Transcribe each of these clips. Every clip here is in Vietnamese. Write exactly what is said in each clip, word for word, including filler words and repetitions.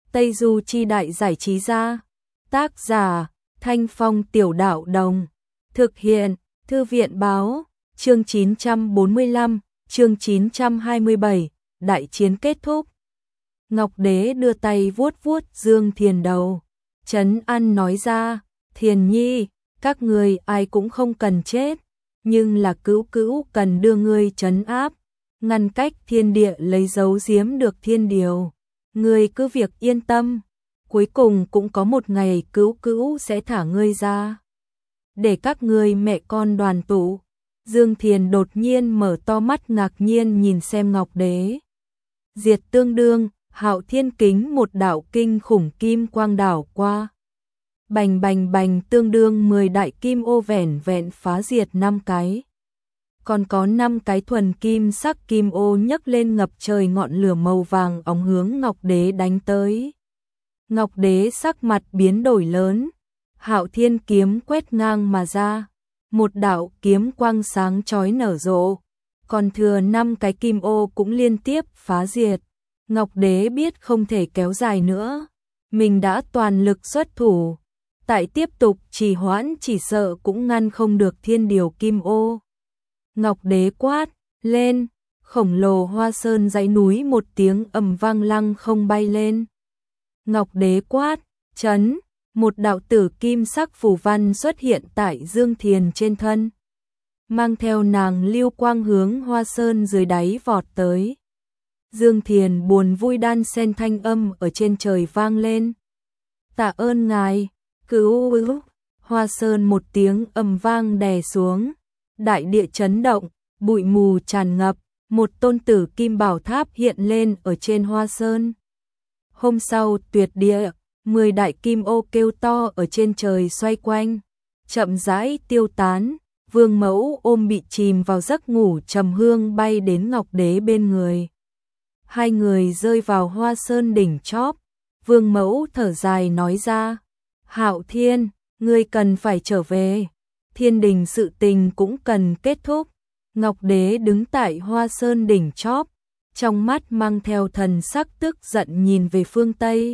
Tây Du Chi Đại Giải Trí Gia. Tác giả Thanh Phong Tiểu Đạo Đồng. Thực hiện Thư viện Báo. Chương chín trăm bốn mươi lăm, chương chín trăm hai mươi bảy, đại chiến kết thúc. Ngọc Đế đưa tay vuốt vuốt Dương Thiền đầu, trấn an nói ra, Thiền Nhi, các người ai cũng không cần chết, nhưng là Cữu Cữu cần đưa ngươi trấn áp, ngăn cách thiên địa lấy giấu giếm được thiên điều. Ngươi cứ việc yên tâm, cuối cùng cũng có một ngày Cữu Cữu sẽ thả ngươi ra, để các ngươi mẹ con đoàn tụ. Dương Thiền đột nhiên mở to mắt ngạc nhiên nhìn xem Ngọc Đế. Diệt tương đương, Hạo Thiên Kính một đạo kinh khủng kim quang đảo qua. Bành bành bành tương đương mười đại kim ô vẻn vẹn phá diệt năm cái. Còn có năm cái thuần kim sắc kim ô nhấc lên ngập trời ngọn lửa màu vàng óng hướng Ngọc Đế đánh tới. Ngọc Đế sắc mặt biến đổi lớn, Hạo Thiên kiếm quét ngang mà ra. Một đạo kiếm quang sáng chói nở rộ, còn thừa năm cái kim ô cũng liên tiếp phá diệt. Ngọc Đế biết không thể kéo dài nữa, mình đã toàn lực xuất thủ, tại tiếp tục trì hoãn chỉ sợ cũng ngăn không được thiên điều kim ô. Ngọc Đế quát lên, khổng lồ Hoa Sơn dãy núi một tiếng ầm vang lăng không bay lên. Ngọc Đế quát, chấn. Một đạo tử kim sắc phù văn xuất hiện tại Dương Thiền trên thân, mang theo nàng lưu quang hướng Hoa Sơn dưới đáy vọt tới. Dương Thiền buồn vui đan sen thanh âm ở trên trời vang lên. Tạ ơn ngài, Cữu Cữu. Hoa Sơn một tiếng ầm vang đè xuống, đại địa chấn động, bụi mù tràn ngập, một tôn tử kim bảo tháp hiện lên ở trên Hoa Sơn. Hôm sau tuyệt địa, mười đại kim ô kêu to ở trên trời xoay quanh, chậm rãi tiêu tán. Vương Mẫu ôm bị chìm vào giấc ngủ trầm hương bay đến Ngọc Đế bên người. Hai người rơi vào Hoa Sơn đỉnh chóp. Vương Mẫu thở dài nói ra, Hạo Thiên, ngươi cần phải trở về, thiên đình sự tình cũng cần kết thúc. Ngọc Đế đứng tại Hoa Sơn đỉnh chóp, trong mắt mang theo thần sắc tức giận nhìn về phương Tây.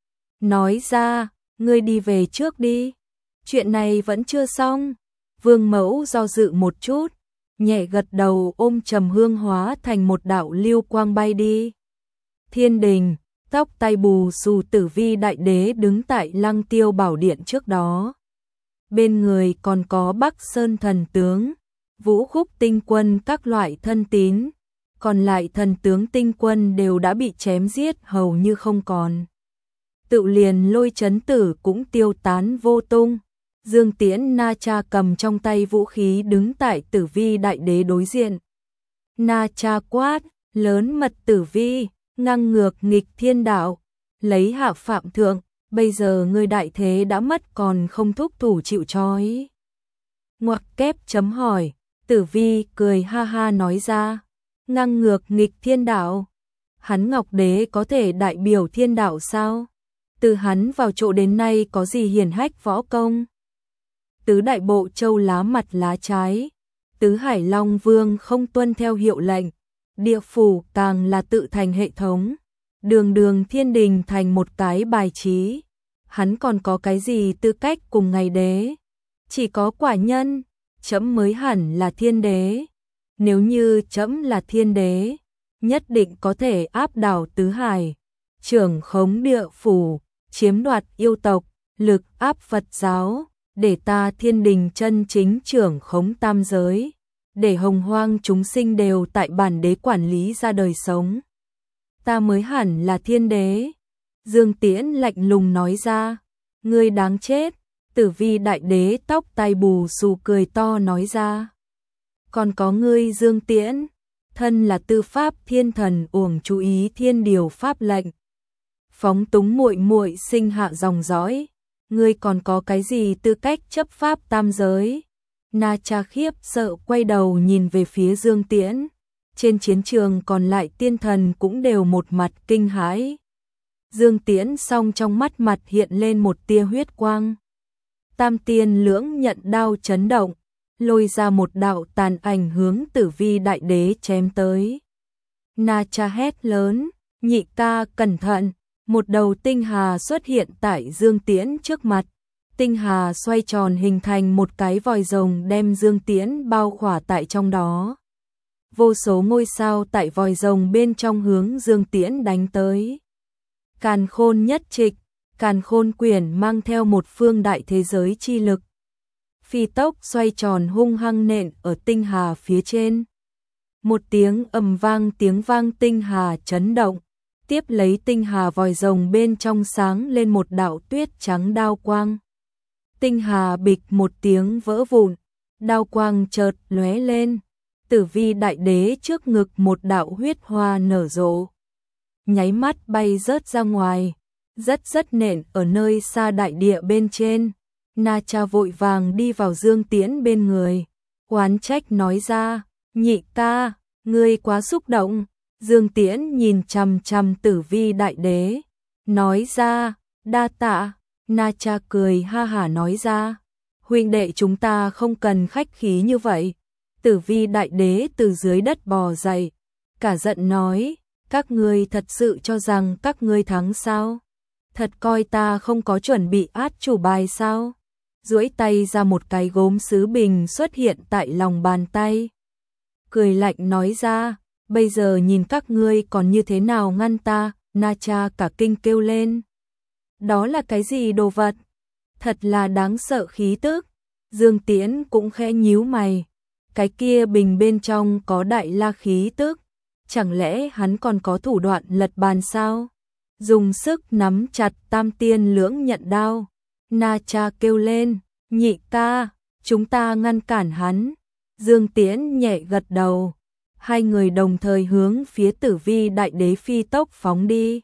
Nói ra, ngươi đi về trước đi, chuyện này vẫn chưa xong. Vương Mẫu do dự một chút, nhẹ gật đầu ôm trầm hương hóa thành một đạo lưu quang bay đi. Thiên đình, tóc tai bù xù Tử Vi Đại Đế đứng tại Lăng Tiêu Bảo Điện trước đó. Bên người còn có Bắc Sơn thần tướng, Vũ Khúc tinh quân các loại thân tín, còn lại thần tướng tinh quân đều đã bị chém giết hầu như không còn. Tự liền Lôi Chấn Tử cũng tiêu tán vô tung. Dương Tiễn Na Cha cầm trong tay vũ khí đứng tại Tử Vi Đại Đế đối diện. Na Cha quát, lớn mật Tử Vi, ngang ngược nghịch thiên đạo, lấy hạ phạm thượng, bây giờ ngươi đại thế đã mất còn không thúc thủ chịu trói. Ngoặc kép chấm hỏi, Tử Vi cười ha ha nói ra, ngang ngược nghịch thiên đạo, hắn Ngọc Đế có thể đại biểu thiên đạo sao? Từ hắn vào chỗ đến nay có gì hiển hách võ công? Tứ đại bộ châu lá mặt lá trái, tứ Hải Long Vương không tuân theo hiệu lệnh, địa phủ càng là tự thành hệ thống, đường đường thiên đình thành một cái bài trí. Hắn còn có cái gì tư cách cùng ngày đế? Chỉ có quả nhân, trẫm mới hẳn là thiên đế. Nếu như trẫm là thiên đế, nhất định có thể áp đảo tứ hải, trưởng khống địa phủ, chiếm đoạt yêu tộc, lực áp Phật giáo, để ta thiên đình chân chính trưởng khống tam giới, để hồng hoang chúng sinh đều tại bản đế quản lý ra đời sống. Ta mới hẳn là thiên đế. Dương Tiễn lạnh lùng nói ra, ngươi đáng chết. Tử Vi Đại Đế tóc tai bù xù cười to nói ra, còn có ngươi Dương Tiễn, thân là tư pháp thiên thần uổng chú ý thiên điều pháp lệnh, phóng túng muội muội sinh hạ dòng dõi, ngươi còn có cái gì tư cách chấp pháp tam giới? Na Cha khiếp sợ quay đầu nhìn về phía Dương Tiễn. Trên chiến trường còn lại tiên thần cũng đều một mặt kinh hãi. Dương Tiễn song trong mắt mặt hiện lên một tia huyết quang. Tam tiên lưỡng nhận đao chấn động, lôi ra một đạo tàn ảnh hướng Tử Vi Đại Đế chém tới. Na Cha hét lớn, nhị ca cẩn thận, Một đầu tinh hà xuất hiện tại Dương Tiễn trước mặt. Tinh hà xoay tròn hình thành một cái vòi rồng đem Dương Tiễn bao khỏa tại trong đó. Vô số ngôi sao tại vòi rồng bên trong hướng Dương Tiễn đánh tới. Càn Khôn nhất trịch, Càn Khôn quyển mang theo một phương đại thế giới chi lực. Phi tốc xoay tròn hung hăng nện ở tinh hà phía trên. Một tiếng ầm vang, tiếng vang tinh hà chấn động. Tiếp lấy tinh hà vòi rồng bên trong sáng lên một đạo tuyết trắng đao quang. Tinh hà bịch một tiếng vỡ vụn, đao quang chợt lóe lên. Tử Vi đại đế trước ngực một đạo huyết hoa nở rộ. Nháy mắt bay rớt ra ngoài, rất rất nện ở nơi xa đại địa bên trên. Na Cha vội vàng đi vào Dương Tiễn bên người, oán trách nói ra, nhị ca, ngươi quá xúc động. Dương Tiễn nhìn chằm chằm Tử Vi đại đế, nói ra, đa tạ. Na Cha cười ha hả nói ra, huynh đệ chúng ta không cần khách khí như vậy. Tử Vi đại đế từ dưới đất bò dậy, cả giận nói, các ngươi thật sự cho rằng các ngươi thắng sao? Thật coi ta không có chuẩn bị át chủ bài sao? Duỗi tay ra một cái gốm sứ bình xuất hiện tại lòng bàn tay. Cười lạnh nói ra, bây giờ nhìn các ngươi còn như thế nào ngăn ta. Na Cha cả kinh kêu lên. Đó là cái gì đồ vật? Thật là đáng sợ khí tức. Dương Tiễn cũng khẽ nhíu mày. Cái kia bình bên trong có đại la khí tức. Chẳng lẽ hắn còn có thủ đoạn lật bàn sao? Dùng sức nắm chặt tam tiên lưỡng nhận đao. Na Cha kêu lên, nhị ca, chúng ta ngăn cản hắn. Dương Tiễn nhẹ gật đầu. Hai người đồng thời hướng phía Tử Vi đại đế phi tốc phóng đi.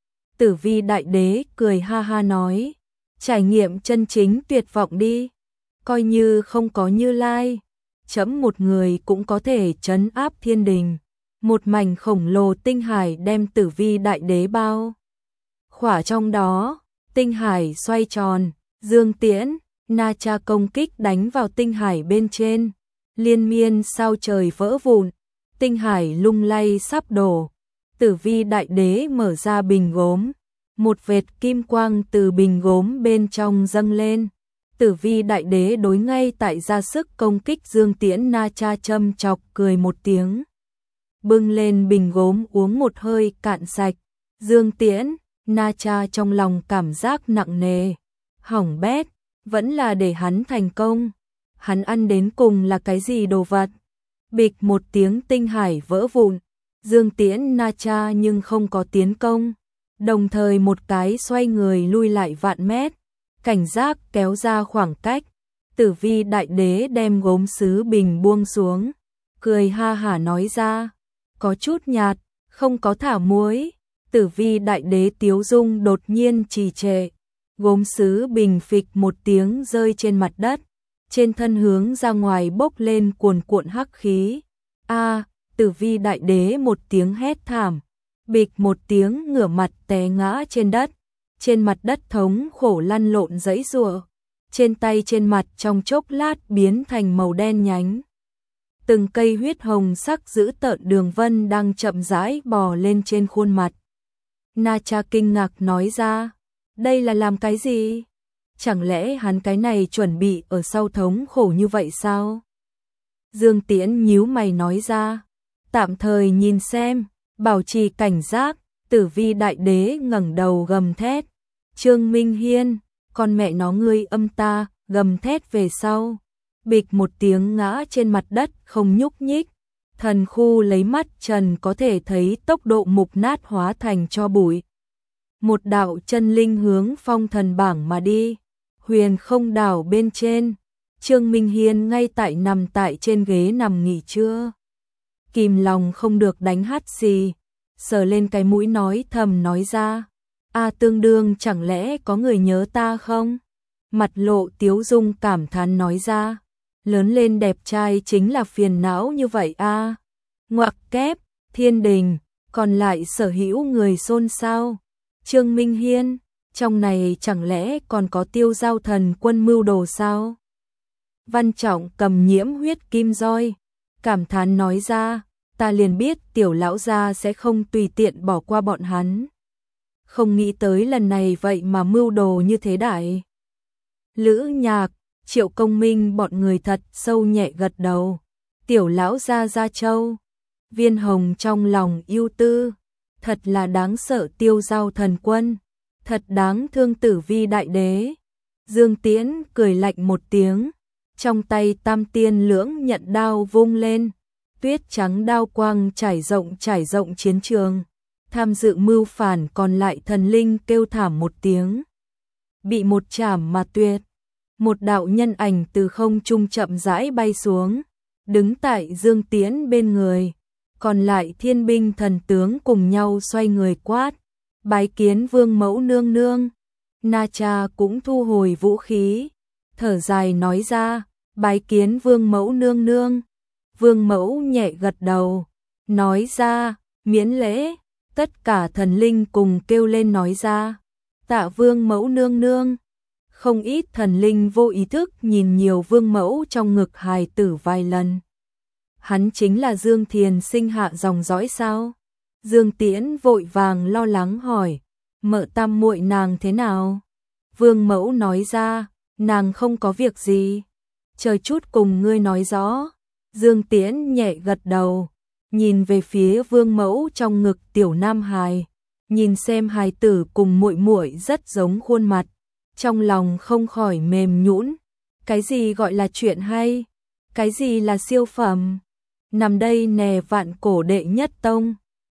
Tử Vi đại đế cười ha ha nói, trải nghiệm chân chính tuyệt vọng đi. Coi như không có Như Lai, chấm một người cũng có thể trấn áp thiên đình. Một mảnh khổng lồ tinh hải đem Tử Vi đại đế bao khỏa trong đó. Tinh hải xoay tròn, Dương Tiễn, Na Cha công kích đánh vào tinh hải bên trên. Liên miên sao trời vỡ vụn, tinh hải lung lay sắp đổ. Tử Vi đại đế mở ra bình gốm, một vệt kim quang từ bình gốm bên trong dâng lên. Tử Vi đại đế đối ngay tại ra sức công kích Dương Tiễn. Na Cha châm chọc cười một tiếng, bưng lên bình gốm uống một hơi cạn sạch. Dương Tiễn, Na Cha trong lòng cảm giác nặng nề, hỏng bét, vẫn là để hắn thành công. Hắn ăn đến cùng là cái gì đồ vật? Bịch một tiếng tinh hải vỡ vụn. Dương Tiễn Na Cha nhưng không có tiến công, đồng thời một cái xoay người lui lại vạn mét, cảnh giác kéo ra khoảng cách. Tử Vi đại đế đem gốm sứ bình buông xuống, cười ha hả nói ra, có chút nhạt, không có thả muối. Tử Vi đại đế tiếu dung đột nhiên trì trệ, gốm sứ bình phịch một tiếng rơi trên mặt đất, trên thân hướng ra ngoài bốc lên cuồn cuộn hắc khí. A, Tử Vi đại đế một tiếng hét thảm, bịch một tiếng ngửa mặt té ngã trên đất. Trên mặt đất thống khổ lăn lộn giãy giụa, trên tay trên mặt trong chốc lát biến thành màu đen nhánh. Từng cây huyết hồng sắc dữ tợn đường vân đang chậm rãi bò lên trên khuôn mặt. Na Cha kinh ngạc nói ra, đây là làm cái gì? Chẳng lẽ hắn cái này chuẩn bị ở sau thống khổ như vậy sao? Dương Tiễn nhíu mày nói ra, tạm thời nhìn xem, bảo trì cảnh giác. Tử Vi đại đế ngẩng đầu gầm thét, Trương Minh Hiên, con mẹ nó ngươi âm ta, gầm thét về sau. Bịch một tiếng ngã trên mặt đất không nhúc nhích. Thần khu lấy mắt trần có thể thấy tốc độ mục nát hóa thành tro bụi. Một đạo chân linh hướng phong thần bảng mà đi. Huyền không đảo bên trên, Trương Minh Hiên ngay tại nằm tại trên ghế nằm nghỉ trưa. Kìm lòng không được đánh hắt xì, sờ lên cái mũi nói thầm nói ra, a tương đương chẳng lẽ có người nhớ ta không? Mặt lộ tiếu dung cảm thán nói ra, lớn lên đẹp trai chính là phiền não như vậy a. Ngoặc kép, thiên đình, còn lại sở hữu người xôn xao. Trương Minh Hiên, trong này chẳng lẽ còn có Tiêu Giao Thần Quân mưu đồ sao? Văn Trọng cầm nhiễm huyết kim roi, cảm thán nói ra, ta liền biết tiểu lão gia sẽ không tùy tiện bỏ qua bọn hắn. không nghĩ tới lần này vậy mà mưu đồ như thế đại. Lữ Nhạc, Triệu Công Minh bọn người thật sâu nhẹ gật đầu. Tiểu lão gia Gia Châu, Viên Hồng trong lòng ưu tư, thật là đáng sợ Tiêu Giao thần quân, thật đáng thương Tử Vi đại đế. Dương Tiễn cười lạnh một tiếng, trong tay Tam Tiên Lưỡng nhận đao vung lên, tuyết trắng đao quang trải rộng trải rộng chiến trường. Tham dự mưu phản còn lại thần linh kêu thảm một tiếng, bị một chảm mà tuyệt. Một đạo nhân ảnh từ không trung chậm rãi bay xuống, đứng tại Dương Tiễn bên người, còn lại thiên binh thần tướng cùng nhau xoay người quát, bái kiến vương mẫu nương nương. Na Cha cũng thu hồi vũ khí, thở dài nói ra, bái kiến vương mẫu nương nương. Vương mẫu nhẹ gật đầu, nói ra, miễn lễ. Tất cả thần linh cùng kêu lên nói ra, tạ vương mẫu nương nương. Không ít thần linh vô ý thức nhìn nhiều vương mẫu trong ngực hài tử vài lần. Hắn chính là Dương Thiền sinh hạ dòng dõi sao? Dương Tiễn vội vàng lo lắng hỏi, mợ tam muội nàng thế nào? Vương mẫu nói ra, nàng không có việc gì, chờ chút cùng ngươi nói rõ. Dương Tiễn nhẹ gật đầu, nhìn về phía vương mẫu trong ngực tiểu nam hài, nhìn xem hài tử cùng muội muội rất giống khuôn mặt, trong lòng không khỏi mềm nhũn. Cái gì gọi là chuyện hay? Cái gì là siêu phẩm? Nằm đây nè vạn cổ đệ nhất tông.